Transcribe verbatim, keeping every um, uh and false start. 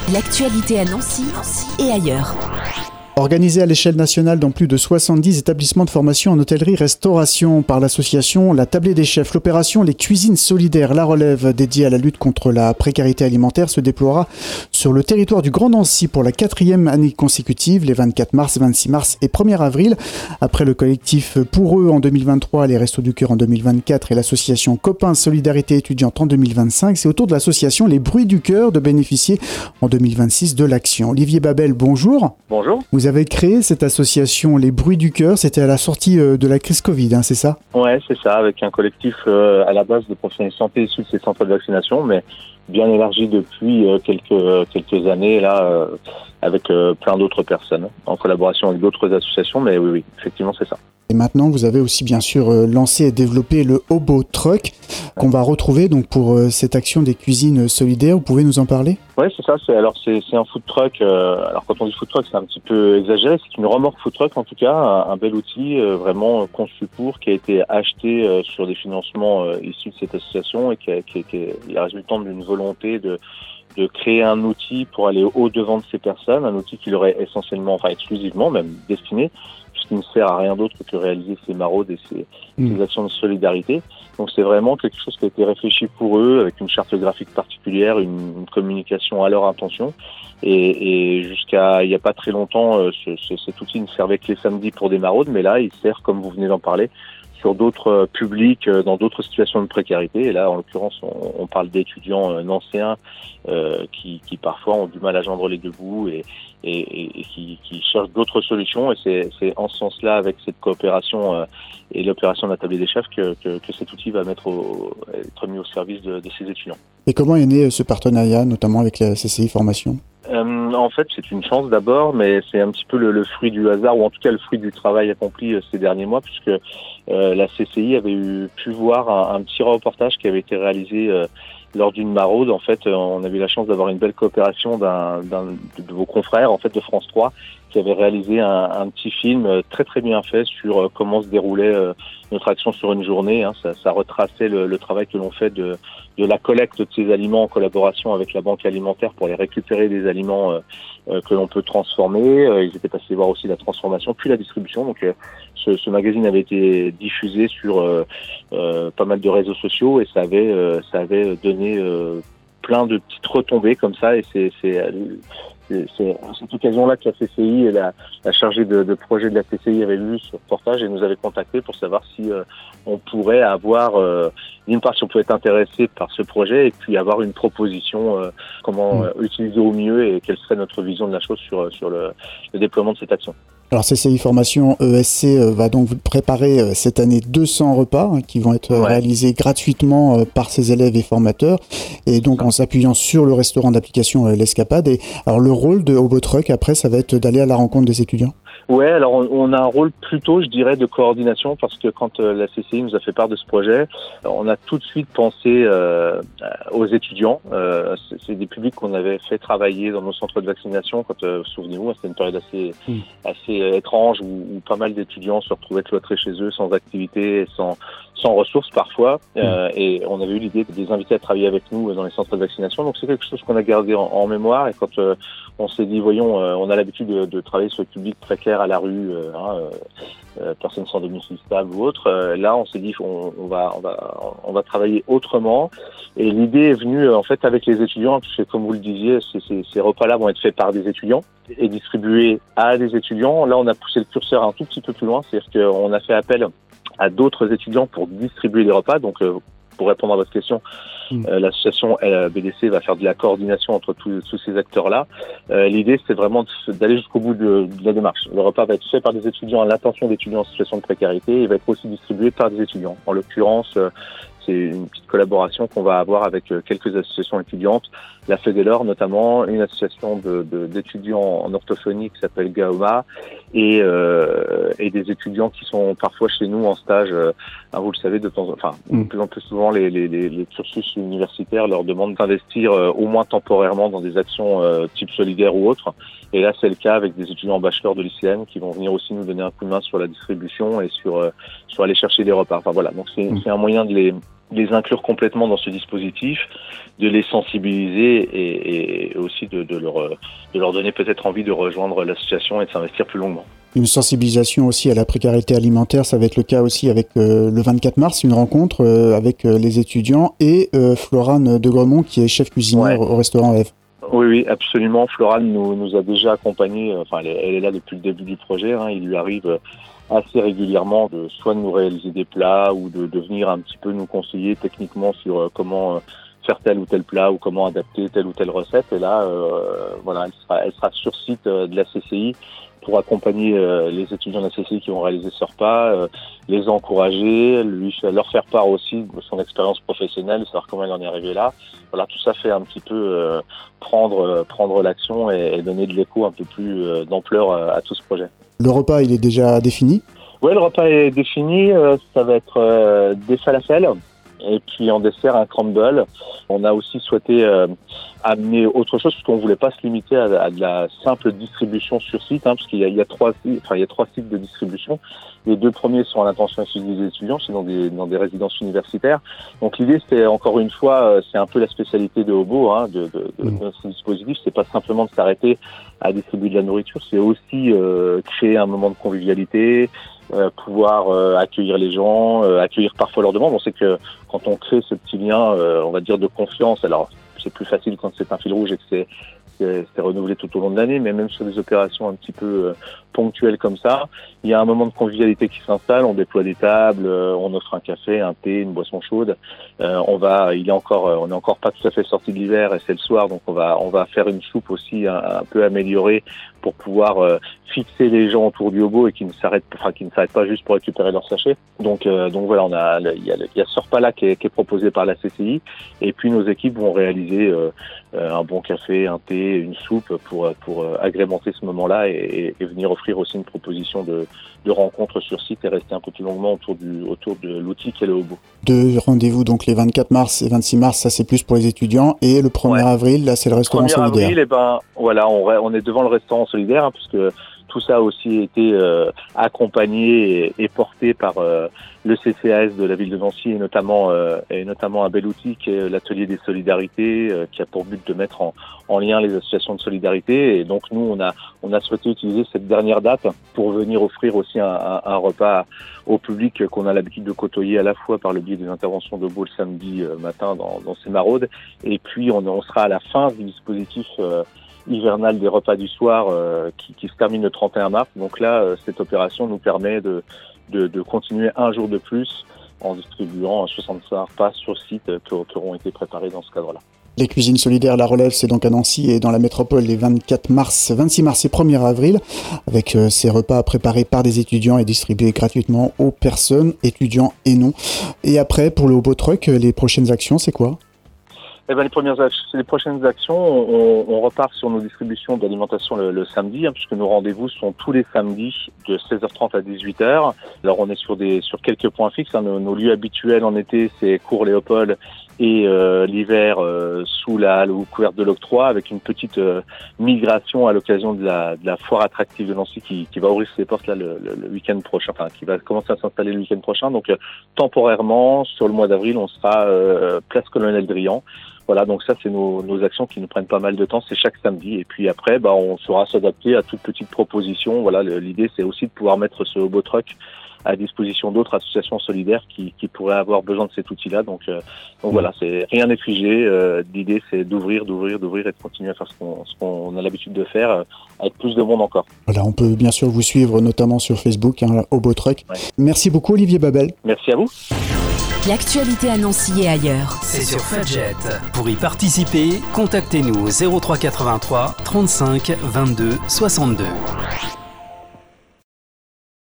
L'actualité à Nancy et ailleurs. Organisée à l'échelle nationale dans plus de soixante-dix établissements de formation en hôtellerie-restauration par l'association La Tablée des Chefs, l'opération Les Cuisines Solidaires, la relève dédiée à la lutte contre la précarité alimentaire se déploiera sur le territoire du Grand Nancy pour la quatrième année consécutive, les vingt-quatre mars, vingt-six mars et premier avril. Après le collectif Pour eux en deux mille vingt-trois, les Restos du Cœur en deux mille vingt-quatre et l'association Copains Solidarité étudiante en deux mille vingt-cinq, c'est au tour de l'association Les Bruits du Cœur de bénéficier en deux mille vingt-six de l'action. Olivier Babel, bonjour. Bonjour. Vous avez créé cette association Les Bruits du Cœur, c'était à la sortie de la crise Covid, hein, c'est ça? Ouais, c'est ça, avec un collectif euh, à la base de professionnels de santé issus de ces centres de vaccination, mais bien élargi depuis euh, quelques quelques années là, euh, avec euh, plein d'autres personnes, en collaboration avec d'autres associations, mais oui, oui, effectivement, c'est ça. Et maintenant, vous avez aussi bien sûr euh, lancé et développé le Hobo Truck qu'on va retrouver donc pour euh, cette action des cuisines solidaires. Vous pouvez nous en parler? Oui, c'est ça. C'est alors c'est c'est un food truck. Euh, alors quand on dit food truck, c'est un petit peu exagéré. C'est une remorque food truck en tout cas, un, un bel outil euh, vraiment conçu pour, qui a été acheté euh, sur des financements euh, issus de cette association et qui, a, qui, qui est la résultante d'une volonté de de créer un outil pour aller au-devant de ces personnes, un outil qui leur est essentiellement, enfin exclusivement même destiné, puisqu'il ne sert à rien d'autre que réaliser ces maraudes et ces, mmh. ces actions de solidarité. Donc c'est vraiment quelque chose qui a été réfléchi pour eux, avec une charte graphique particulière, une, une communication à leur intention. Et, et jusqu'à il n'y a pas très longtemps, ce, ce, cet outil ne servait que les samedis pour des maraudes, mais là il sert, comme vous venez d'en parler, sur d'autres publics, dans d'autres situations de précarité. Et là, en l'occurrence, on, on parle d'étudiants euh, nancéens euh, qui, qui parfois ont du mal à joindre les deux bouts et, et, et, et qui, qui cherchent d'autres solutions. Et c'est, c'est en ce sens-là, avec cette coopération euh, et l'opération de la Tablée des Chefs, que, que, que cet outil va mettre au, être mis au service de, de ces étudiants. Et comment est né ce partenariat, notamment avec la C C I Formation ? Euh, en fait, c'est une chance d'abord, mais c'est un petit peu le, le fruit du hasard, ou en tout cas le fruit du travail accompli euh, ces derniers mois, puisque euh, la C C I avait eu, pu voir un, un petit reportage qui avait été réalisé euh, lors d'une maraude. En fait, euh, on avait eu la chance d'avoir une belle coopération d'un, d'un de vos confrères, en fait, de France trois, qui avait réalisé un, un petit film très très bien fait sur euh, comment se déroulait euh, notre action sur une journée. Hein. Ça, ça retraçait le, le travail que l'on fait de, de la collecte de ces aliments en collaboration avec la banque alimentaire pour les récupérer des aliments euh, euh, que l'on peut transformer. Euh, ils étaient passés voir aussi la transformation puis la distribution. Donc euh, ce, ce magazine avait été diffusé sur euh, euh, pas mal de réseaux sociaux et ça avait euh, ça avait donné euh, plein de petites retombées comme ça, et c'est c'est C'est, c'est à cette occasion-là que la C C I et la, la chargée de, de projet de la C C I avaient vu ce reportage et nous avaient contacté pour savoir si euh, on pourrait avoir, euh, d'une part, si on pouvait être intéressé par ce projet et puis avoir une proposition, euh, comment euh, utiliser au mieux et quelle serait notre vision de la chose sur, sur le, le déploiement de cette action. Alors C C I Formation E S C va donc préparer cette année deux cents repas hein, qui vont être ouais. réalisés gratuitement par ses élèves et formateurs, et donc en s'appuyant sur le restaurant d'application L'Escapade. Et alors le rôle de Hobo Truck après, ça va être d'aller à la rencontre des étudiants? Ouais, alors on, on a un rôle plutôt, je dirais, de coordination, parce que quand euh, la C C I nous a fait part de ce projet, on a tout de suite pensé euh, aux étudiants. Euh, c'est, c'est des publics qu'on avait fait travailler dans nos centres de vaccination. Quand, euh, souvenez-vous, c'était une période assez mmh. assez étrange où, où pas mal d'étudiants se retrouvaient cloîtrés chez eux, sans activité, sans sans ressources parfois. Mmh. Euh, et on avait eu l'idée de les inviter à travailler avec nous dans les centres de vaccination. Donc c'est quelque chose qu'on a gardé en, en mémoire. Et quand euh, on s'est dit, voyons, euh, on a l'habitude de, de travailler sur le public précaire à la rue, euh, hein, euh, personnes sans domicile stable ou autre. Euh, là, on s'est dit, on, on va, on va, on va travailler autrement. Et l'idée est venue euh, en fait avec les étudiants, parce que comme vous le disiez, ces, ces, ces repas-là vont être faits par des étudiants et distribués à des étudiants. Là, on a poussé le curseur un tout petit peu plus loin, c'est-à-dire qu'on a fait appel à d'autres étudiants pour distribuer les repas. Donc, euh, pour répondre à votre question, mmh. euh, l'association B D C va faire de la coordination entre tous, tous ces acteurs-là. Euh, l'idée, c'est vraiment de, d'aller jusqu'au bout de, de la démarche. Le repas va être fait par des étudiants à l'intention d'étudiants en situation de précarité et va être aussi distribué par des étudiants. En l'occurrence, euh, c'est une petite collaboration qu'on va avoir avec quelques associations étudiantes, la FEDELOR notamment, une association de, de, d'étudiants en orthophonie qui s'appelle Gaoma, et, euh, et des étudiants qui sont parfois chez nous en stage. Euh, vous le savez, de temps, enfin, de plus en plus souvent, les, les, les, les cursus universitaires leur demandent d'investir euh, au moins temporairement dans des actions euh, type solidaire ou autre. Et là, c'est le cas avec des étudiants en bachelor de lycéennes qui vont venir aussi nous donner un coup de main sur la distribution et sur euh, sur aller chercher des repas. Enfin voilà, donc c'est, mmh. c'est un moyen de les les inclure complètement dans ce dispositif, de les sensibiliser et, et aussi de, de, leur, de leur donner peut-être envie de rejoindre l'association et de s'investir plus longuement. Une sensibilisation aussi à la précarité alimentaire, ça va être le cas aussi avec euh, le vingt-quatre mars, une rencontre euh, avec euh, les étudiants et euh, Florane de Gremont qui est chef cuisinière ouais. au restaurant Eve. Oui, oui, absolument. Florane nous, nous a déjà accompagnés, enfin elle est, elle est là depuis le début du projet, hein. Il lui arrive assez régulièrement de soit de nous réaliser des plats ou de, de venir un petit peu nous conseiller techniquement sur euh, comment euh, faire tel ou tel plat ou comment adapter telle ou telle recette. Et là, euh, voilà, elle sera, elle sera sur site euh, de la C C I pour accompagner euh, les étudiants de la C C I qui vont réaliser ce repas, euh, les encourager, lui leur faire part aussi de son expérience professionnelle, savoir comment elle en est arrivée là. Voilà, tout ça fait un petit peu euh, prendre euh, prendre l'action et, et donner de l'écho un peu plus euh, d'ampleur à, à tout ce projet. Le repas, il est déjà défini ? Oui, le repas est défini. Euh, ça va être euh, des falafels et puis en dessert un crumble. On a aussi souhaité euh, amener autre chose parce qu'on voulait pas se limiter à, à de la simple distribution sur site, hein, parce qu'il y a, il y a trois, enfin il y a trois sites de distribution. Les deux premiers sont à l'intention exclusive des étudiants, c'est dans des dans des résidences universitaires. Donc l'idée, c'est encore une fois, c'est un peu la spécialité de Hobo, hein, de, de, de, de ce dispositif. C'est pas simplement de s'arrêter à distribuer de la nourriture, c'est aussi euh, créer un moment de convivialité. Euh, pouvoir euh, accueillir les gens, euh, accueillir parfois leurs demandes. On sait que quand on crée ce petit lien, euh, on va dire de confiance, alors c'est plus facile quand c'est un fil rouge et que c'est, c'est, c'est renouvelé tout au long de l'année, mais même sur des opérations un petit peu euh, ponctuelles comme ça, il y a un moment de convivialité qui s'installe, on déploie des tables, euh, on offre un café, un thé, une boisson chaude. Euh, on va, il est encore, on n'est encore pas tout à fait sorti de l'hiver et c'est le soir, donc on va, on va faire une soupe aussi un, un peu améliorée pour pouvoir euh, fixer les gens autour du hobo et qui ne s'arrêtent, enfin qui ne s'arrêtent pas juste pour récupérer leur sachet. Donc, euh, donc voilà, on a, il y a, il y a ce repas-là qui est, qui est proposé par la C C I, et puis nos équipes vont réaliser euh, un bon café, un thé, une soupe pour pour agrémenter ce moment-là et, et venir offrir aussi une proposition de, de rencontre sur site et rester un peu plus longuement autour du autour de l'outil qu'est le hobo. Deux rendez-vous, donc les vingt-quatre mars et vingt-six mars, ça c'est plus pour les étudiants, et le premier ouais. avril, là c'est le restaurant solidaire. premier avril, et ben voilà, on, on est devant le restaurant solidaire, hein, puisque tout ça a aussi été euh, accompagné et, et porté par euh, le C C A S de la ville de Nancy et notamment euh, et notamment un bel outil qui est l'atelier des solidarités, euh, qui a pour but de mettre en, en lien les associations de solidarité. Et donc nous on a on a souhaité utiliser cette dernière date pour venir offrir aussi un, un, un repas au public qu'on a l'habitude de côtoyer à la fois par le biais des interventions de Hobo le samedi euh, matin dans, dans ces maraudes, et puis on, on sera à la fin du dispositif euh, hivernal des repas du soir euh, qui, qui se termine le trente et un mars. Donc là, euh, cette opération nous permet de, de, de continuer un jour de plus en distribuant soixante-cinq repas sur site euh, qui, qui auront été préparés dans ce cadre-là. Les cuisines solidaires La Relève, c'est donc à Nancy et dans la métropole les vingt-quatre mars, vingt-six mars et premier avril, avec euh, ces repas préparés par des étudiants et distribués gratuitement aux personnes, étudiants et non. Et après, pour le Hobo Truck, les prochaines actions, c'est quoi ? Eh ben, les premières les prochaines actions, on, on repart sur nos distributions d'alimentation le, le samedi, hein, puisque nos rendez-vous sont tous les samedis de seize heures trente à dix-huit heures. Alors on est sur des sur quelques points fixes, hein. Nos, nos lieux habituels en été, c'est Cours Léopold et euh, l'hiver euh, sous la halle ou couverte de l'octroi, avec une petite euh, migration à l'occasion de la, de la foire attractive de Nancy qui, qui va ouvrir ses portes là le, le, le week-end prochain, enfin qui va commencer à s'installer le week-end prochain. Donc euh, temporairement, sur le mois d'avril, on sera euh, place Colonel Drian. Voilà, donc ça c'est nos, nos actions qui nous prennent pas mal de temps, c'est chaque samedi. Et puis après, bah, on saura s'adapter à toute petite proposition. Voilà, le, l'idée c'est aussi de pouvoir mettre ce Hobo Truck à disposition d'autres associations solidaires qui, qui pourraient avoir besoin de cet outil-là. Donc, euh, donc mmh. voilà, c'est rien n'est figé. Euh, l'idée c'est d'ouvrir, d'ouvrir, d'ouvrir et de continuer à faire ce qu'on, ce qu'on a l'habitude de faire euh, avec plus de monde encore. Voilà, on peut bien sûr vous suivre notamment sur Facebook, hein, Hobo Truck. Ouais. Merci beaucoup Olivier Babel. Merci à vous. L'actualité à Nancy et ailleurs, c'est sur Fudget. Pour y participer, contactez-nous au zéro trois quatre-vingt-trois trente-cinq vingt-deux soixante-deux.